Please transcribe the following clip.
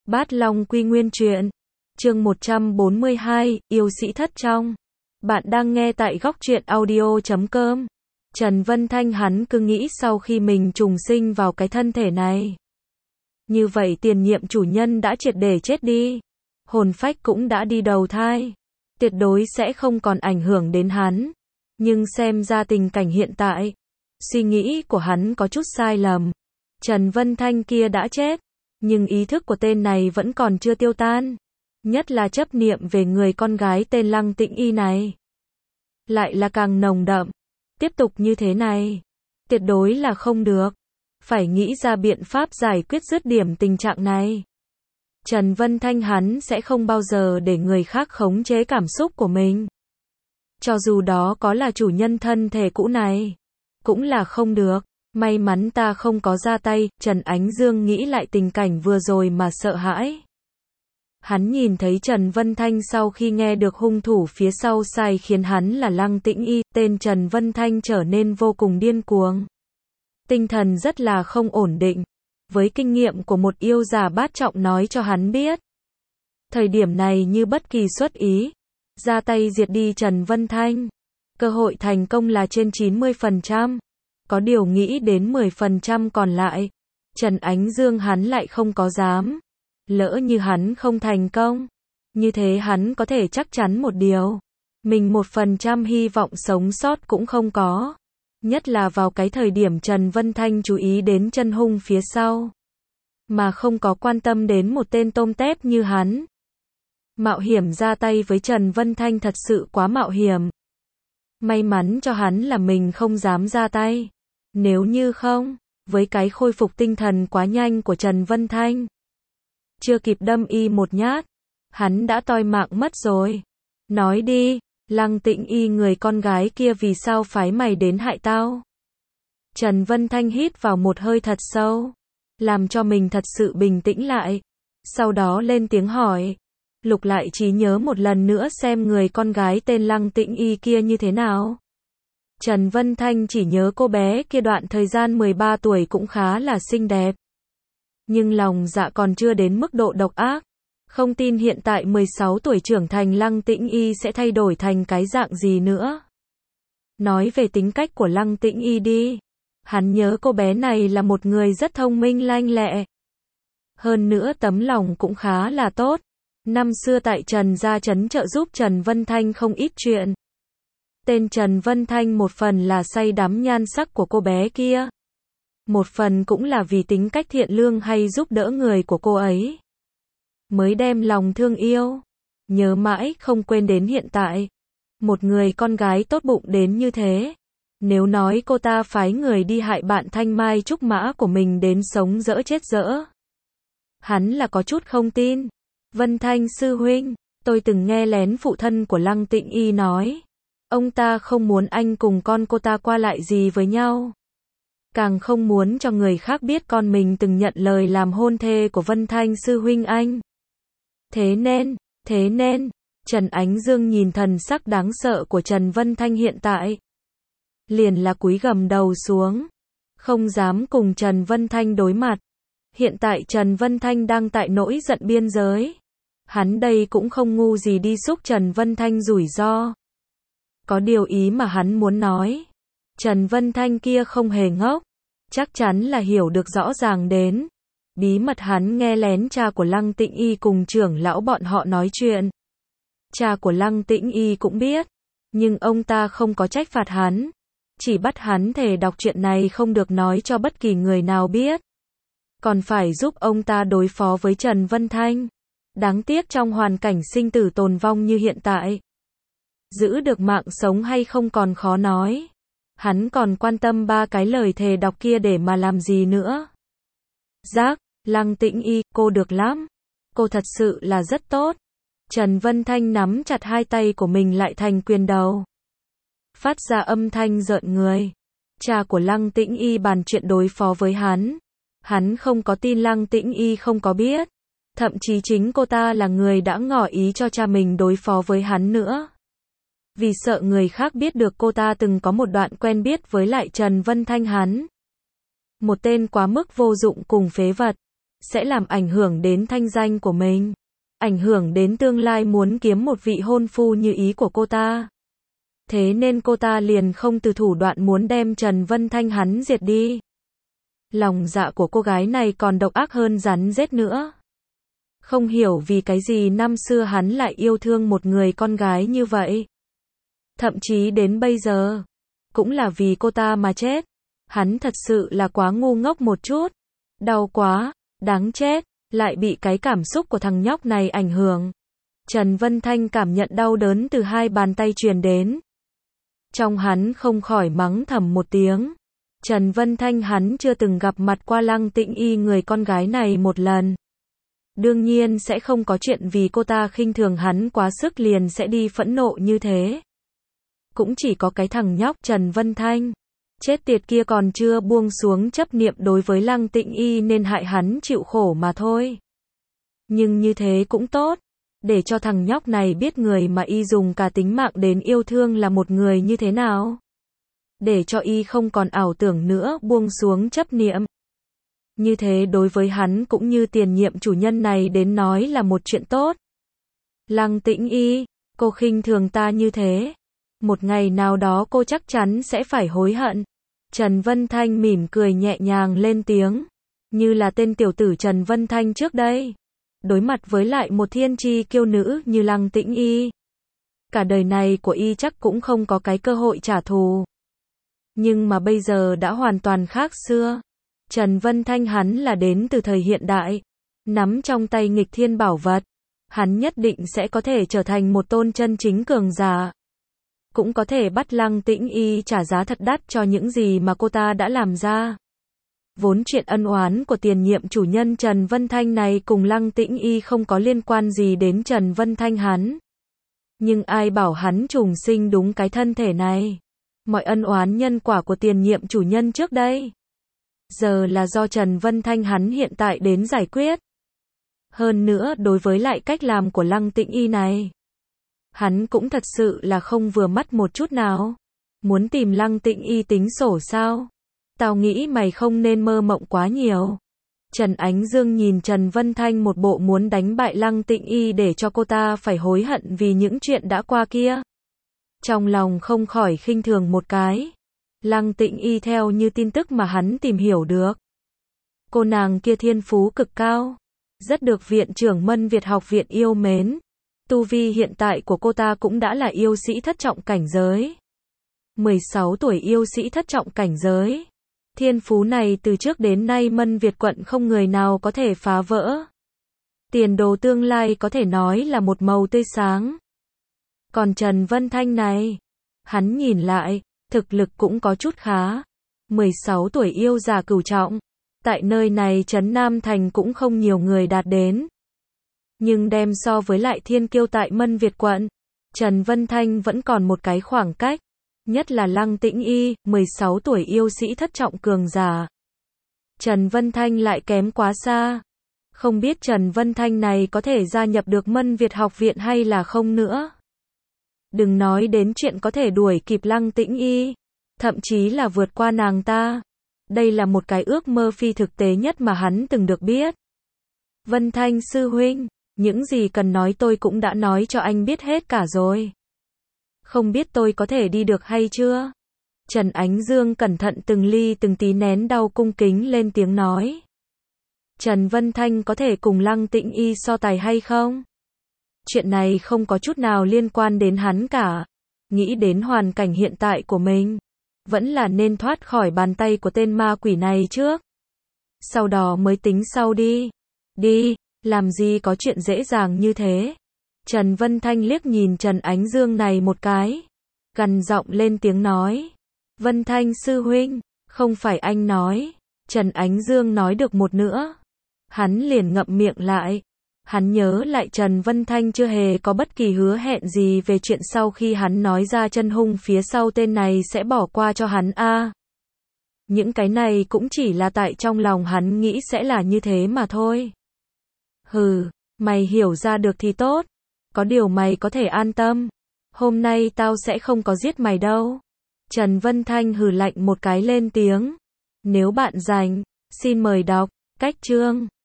Bát Long Quy Nguyên Truyện, chương 142, yêu sĩ thất trong. Bạn đang nghe tại góc truyện audio.com. Trần Vân Thanh hắn cứ nghĩ sau khi mình trùng sinh vào cái thân thể này, như vậy tiền nhiệm chủ nhân đã triệt để chết đi, hồn phách cũng đã đi đầu thai, tuyệt đối sẽ không còn ảnh hưởng đến hắn. Nhưng xem ra tình cảnh hiện tại, suy nghĩ của hắn có chút sai lầm. Trần Vân Thanh kia đã chết, nhưng ý thức của tên này vẫn còn chưa tiêu tan, nhất là chấp niệm về người con gái tên Lăng Tĩnh Y này lại là càng nồng đậm. Tiếp tục như thế này, tuyệt đối là không được, phải nghĩ ra biện pháp giải quyết dứt điểm tình trạng này. Trần Vân Thanh hắn sẽ không bao giờ để người khác khống chế cảm xúc của mình, cho dù đó có là chủ nhân thân thể cũ này, cũng là không được. May mắn ta không có ra tay. Trần Ánh Dương nghĩ lại tình cảnh vừa rồi mà sợ hãi. Hắn nhìn thấy Trần Vân Thanh sau khi nghe được hung thủ phía sau sai khiến hắn là Lăng Tĩnh Y, tên Trần Vân Thanh trở nên vô cùng điên cuồng. Tinh thần rất là không ổn định. Với kinh nghiệm của một yêu giả bát trọng nói cho hắn biết, thời điểm này như bất kỳ xuất ý, ra tay diệt đi Trần Vân Thanh, cơ hội thành công là trên 90%. Có điều nghĩ đến 10% còn lại, Trần Ánh Dương hắn lại không có dám. Lỡ như hắn không thành công, như thế hắn có thể chắc chắn một điều, mình 1% hy vọng sống sót cũng không có. Nhất là vào cái thời điểm Trần Vân Thanh chú ý đến chân hung phía sau, mà không có quan tâm đến một tên tôm tép như hắn. Mạo hiểm ra tay với Trần Vân Thanh thật sự quá mạo hiểm. May mắn cho hắn là mình không dám ra tay. Nếu như không, với cái khôi phục tinh thần quá nhanh của Trần Vân Thanh, chưa kịp đâm y một nhát, hắn đã toi mạng mất rồi. Nói đi, Lăng Tĩnh Y người con gái kia vì sao phái mày đến hại tao? Trần Vân Thanh hít vào một hơi thật sâu, làm cho mình thật sự bình tĩnh lại. Sau đó lên tiếng hỏi, lục lại trí nhớ một lần nữa xem người con gái tên Lăng Tĩnh Y kia như thế nào. Trần Vân Thanh chỉ nhớ cô bé kia đoạn thời gian 13 tuổi cũng khá là xinh đẹp. Nhưng lòng dạ còn chưa đến mức độ độc ác. Không tin hiện tại 16 tuổi trưởng thành Lăng Tĩnh Y sẽ thay đổi thành cái dạng gì nữa. Nói về tính cách của Lăng Tĩnh Y đi. Hắn nhớ cô bé này là một người rất thông minh lanh lẹ. Hơn nữa tấm lòng cũng khá là tốt. Năm xưa tại Trần gia trấn trợ giúp Trần Vân Thanh không ít chuyện. Tên Trần Vân Thanh một phần là say đắm nhan sắc của cô bé kia, một phần cũng là vì tính cách thiện lương hay giúp đỡ người của cô ấy, mới đem lòng thương yêu, nhớ mãi không quên đến hiện tại. Một người con gái tốt bụng đến như thế, nếu nói cô ta phái người đi hại bạn thanh mai trúc mã của mình đến sống dỡ chết dỡ, hắn là có chút không tin. Vân Thanh sư huynh, tôi từng nghe lén phụ thân của Lăng Tĩnh Y nói, ông ta không muốn anh cùng con cô ta qua lại gì với nhau, càng không muốn cho người khác biết con mình từng nhận lời làm hôn thê của Vân Thanh sư huynh anh. Thế nên, Trần Ánh Dương nhìn thần sắc đáng sợ của Trần Vân Thanh hiện tại, liền là cúi gằm đầu xuống, không dám cùng Trần Vân Thanh đối mặt. Hiện tại Trần Vân Thanh đang tại nỗi giận biên giới, hắn đây cũng không ngu gì đi xúc Trần Vân Thanh rủi ro. Có điều ý mà hắn muốn nói, Trần Vân Thanh kia không hề ngốc, chắc chắn là hiểu được rõ ràng đến. Bí mật hắn nghe lén cha của Lăng Tĩnh Y cùng trưởng lão bọn họ nói chuyện. Cha của Lăng Tĩnh Y cũng biết, nhưng ông ta không có trách phạt hắn, chỉ bắt hắn thề đọc chuyện này không được nói cho bất kỳ người nào biết. Còn phải giúp ông ta đối phó với Trần Vân Thanh. Đáng tiếc trong hoàn cảnh sinh tử tồn vong như hiện tại, giữ được mạng sống hay không còn khó nói. Hắn còn quan tâm ba cái lời thề đọc kia để mà làm gì nữa. Giác, Lăng Tĩnh Y, cô được lắm. Cô thật sự là rất tốt. Trần Vân Thanh nắm chặt hai tay của mình lại thành quyền đầu, phát ra âm thanh rợn người. Cha của Lăng Tĩnh Y bàn chuyện đối phó với hắn. Hắn không có tin Lăng Tĩnh Y không có biết. Thậm chí chính cô ta là người đã ngỏ ý cho cha mình đối phó với hắn nữa. Vì sợ người khác biết được cô ta từng có một đoạn quen biết với lại Trần Vân Thanh hắn. Một tên quá mức vô dụng cùng phế vật. sẽ làm ảnh hưởng đến thanh danh của mình, ảnh hưởng đến tương lai muốn kiếm một vị hôn phu như ý của cô ta. Thế nên cô ta liền không từ thủ đoạn muốn đem Trần Vân Thanh hắn diệt đi. Lòng dạ của cô gái này còn độc ác hơn rắn rết nữa. Không hiểu vì cái gì năm xưa hắn lại yêu thương một người con gái như vậy. Thậm chí đến bây giờ, cũng là vì cô ta mà chết. Hắn thật sự là quá ngu ngốc một chút. Đau quá, đáng chết, lại bị cái cảm xúc của thằng nhóc này ảnh hưởng. Trần Vân Thanh cảm nhận đau đớn từ hai bàn tay truyền đến. Trong hắn không khỏi mắng thầm một tiếng. Trần Vân Thanh hắn chưa từng gặp mặt qua Lăng Tĩnh Y người con gái này một lần. Đương nhiên sẽ không có chuyện vì cô ta khinh thường hắn quá sức liền sẽ đi phẫn nộ như thế. Cũng chỉ có cái thằng nhóc Trần Vân Thanh chết tiệt kia còn chưa buông xuống chấp niệm đối với Lăng Tĩnh Y nên hại hắn chịu khổ mà thôi. Nhưng như thế cũng tốt, để cho thằng nhóc này biết người mà y dùng cả tính mạng đến yêu thương là một người như thế nào. Để cho y không còn ảo tưởng nữa buông xuống chấp niệm. Như thế đối với hắn cũng như tiền nhiệm chủ nhân này đến nói là một chuyện tốt. Lăng Tĩnh Y, cô khinh thường ta như thế. Một ngày nào đó cô chắc chắn sẽ phải hối hận. Trần Vân Thanh mỉm cười nhẹ nhàng lên tiếng. Như là tên tiểu tử Trần Vân Thanh trước đây. Đối mặt với lại một thiên chi kiêu nữ như Lăng Tĩnh Y. Cả đời này của y chắc cũng không có cái cơ hội trả thù. Nhưng mà bây giờ đã hoàn toàn khác xưa. Trần Vân Thanh hắn là đến từ thời hiện đại. Nắm trong tay nghịch thiên bảo vật. Hắn nhất định sẽ có thể trở thành một tôn chân chính cường giả. Cũng có thể bắt Lăng Tĩnh Y trả giá thật đắt cho những gì mà cô ta đã làm ra. Vốn chuyện ân oán của tiền nhiệm chủ nhân Trần Vân Thanh này cùng Lăng Tĩnh Y không có liên quan gì đến Trần Vân Thanh hắn. Nhưng ai bảo hắn trùng sinh đúng cái thân thể này. Mọi ân oán nhân quả của tiền nhiệm chủ nhân trước đây. Giờ là do Trần Vân Thanh hắn hiện tại đến giải quyết. Hơn nữa đối với lại cách làm của Lăng Tĩnh Y này. Hắn cũng thật sự là không vừa mắt một chút nào. Muốn tìm Lăng Tĩnh Y tính sổ sao? Tao nghĩ mày không nên mơ mộng quá nhiều. Trần Ánh Dương nhìn Trần Vân Thanh một bộ muốn đánh bại Lăng Tĩnh Y để cho cô ta phải hối hận vì những chuyện đã qua kia. Trong lòng không khỏi khinh thường một cái. Lăng Tĩnh Y theo như tin tức mà hắn tìm hiểu được. Cô nàng kia thiên phú cực cao. Rất được viện trưởng Mân Việt học viện yêu mến. Tu vi hiện tại của cô ta cũng đã là yêu sĩ thất trọng cảnh giới. 16 tuổi yêu sĩ thất trọng cảnh giới. Thiên phú này từ trước đến nay Mân Việt quận không người nào có thể phá vỡ. Tiền đồ tương lai có thể nói là một màu tươi sáng. Còn Trần Vân Thanh này, hắn nhìn lại, thực lực cũng có chút khá. 16 tuổi yêu giả cửu trọng. Tại nơi này trấn Nam Thành cũng không nhiều người đạt đến. Nhưng đem so với lại thiên kiêu tại Mân Việt quận, Trần Vân Thanh vẫn còn một cái khoảng cách. Nhất là Lăng Tĩnh Y, 16 tuổi yêu sĩ thất trọng cường giả. Trần Vân Thanh lại kém quá xa. Không biết Trần Vân Thanh này có thể gia nhập được Mân Việt học viện hay là không nữa. Đừng nói đến chuyện có thể đuổi kịp Lăng Tĩnh Y, thậm chí là vượt qua nàng ta. Đây là một cái ước mơ phi thực tế nhất mà hắn từng được biết. Vân Thanh sư huynh, những gì cần nói tôi cũng đã nói cho anh biết hết cả rồi. Không biết tôi có thể đi được hay chưa? Trần Ánh Dương cẩn thận từng ly từng tí nén đau cung kính lên tiếng nói. Trần Vân Thanh có thể cùng Lăng Tĩnh Y so tài hay không? Chuyện này không có chút nào liên quan đến hắn cả. Nghĩ đến hoàn cảnh hiện tại của mình, vẫn là nên thoát khỏi bàn tay của tên ma quỷ này trước. Sau đó mới tính sau đi. Đi, làm gì có chuyện dễ dàng như thế. Trần Vân Thanh liếc nhìn Trần Ánh Dương này một cái. Gằn giọng lên tiếng nói. Vân Thanh sư huynh, không phải anh nói. Trần Ánh Dương nói được một nữa. Hắn liền ngậm miệng lại. Hắn nhớ lại Trần Vân Thanh chưa hề có bất kỳ hứa hẹn gì về chuyện sau khi hắn nói ra chân hung phía sau tên này sẽ bỏ qua cho hắn a. Những cái này cũng chỉ là tại trong lòng hắn nghĩ sẽ là như thế mà thôi. Hừ, mày hiểu ra được thì tốt. Có điều mày có thể an tâm. Hôm nay tao sẽ không có giết mày đâu. Trần Vân Thanh hừ lạnh một cái lên tiếng. Nếu bạn rảnh, xin mời đọc cách chương.